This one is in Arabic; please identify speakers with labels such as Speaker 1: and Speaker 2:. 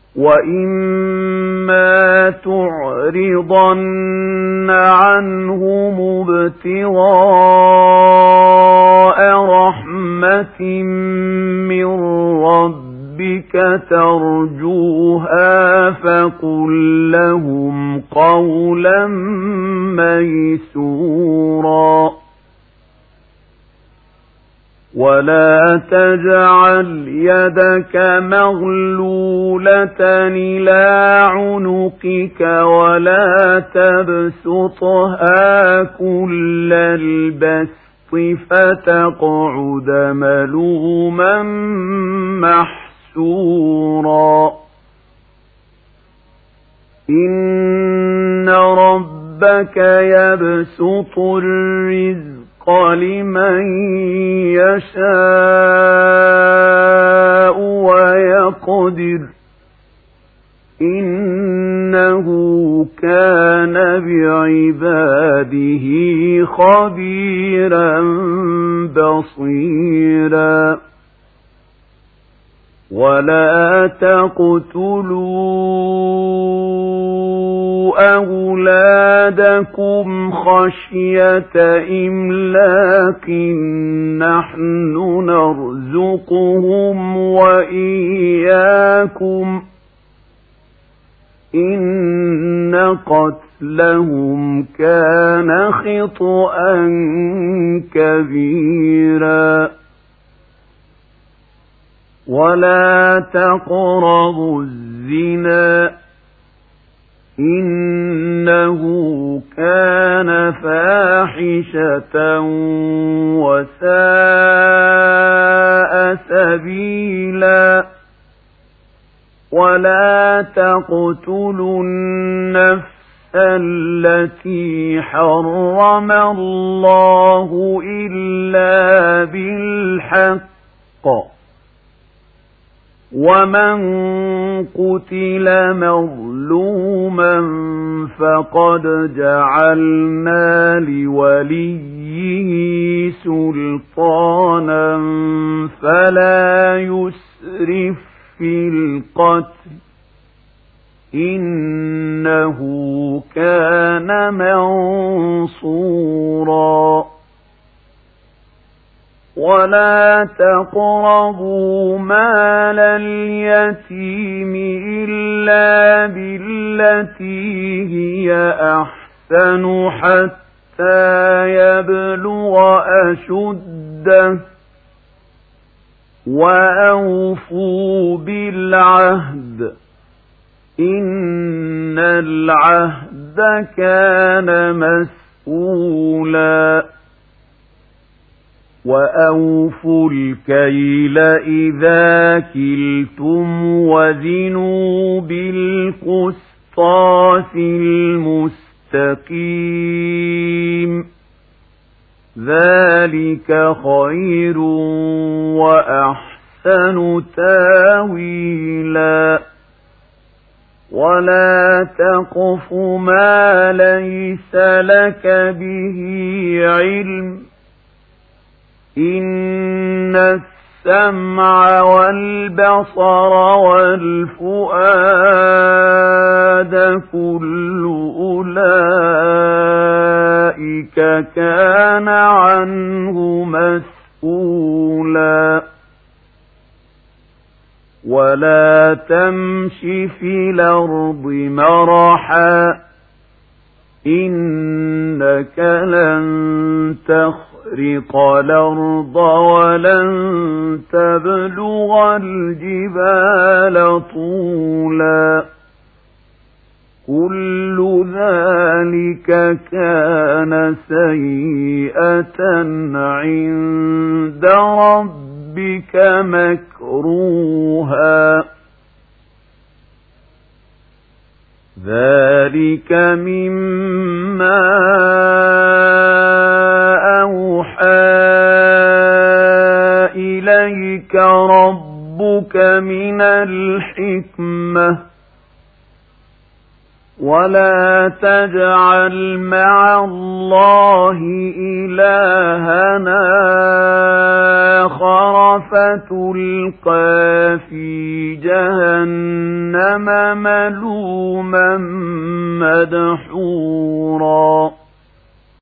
Speaker 1: وَإِمَّا تُعْرِضَنَّ عَنْهُمُ ابْتِغَاءَ رَحْمَةٍ مِّن رَّبِّكَ تَرْجُوهَا فَقُل لَّهُمْ قَوْلًا مَّيْسُورًا وَلَا تَجْعَلْ يَدَكَ مَغْلُولَةً إِلَىٰ عُنُقِكَ وَلَا تَبْسُطْهَا كُلَّ الْبَسْطِ فَتَقْعُدَ مَلُومًا مَّحْسُورًا إِنَّ رَبَّكَ يَبْسُطُ الرِّزْقَ لمن يشاء ويقدر إنه كان بعباده خبيرا بصيرا ولا تقتلوا أولادكم خشية إملاق نحن نرزقهم وإياكم إن قتلهم كان خطأ كبيرا ولا تقربوا الزنا إنه كان فاحشة وساء سبيلا ولا تقتلوا النفس التي حرم الله إلا بالحق ومن قتل مظلوما فقد جعلنا لوليه سلطانا فلا يسرف في القتل إنه كان منصورا ولا تقربوا مال اليتيم إلا بالتي هي أحسن حتى يبلغ أشده وأوفوا بالعهد إن العهد كان مسؤولا وأوفوا الكيل إذا كلتم وزنوا بالقسطاس المستقيم ذلك خير وأحسن تاويلا ولا تقف ما ليس لك به علم إن السمع والبصر والفؤاد كل أولئك كان عنه مسؤولا ولا تمش في الأرض مرحا إنك لن تخرق الأرض ولن تبلغ الجبال طولا كل ذلك كان سيئة عند ربك مكروها ذلك مما أوحى إليك ربك من الحكمة ولا تجعل مع الله إلهنا آخر فتلقى في جهنم ملوما مدحورا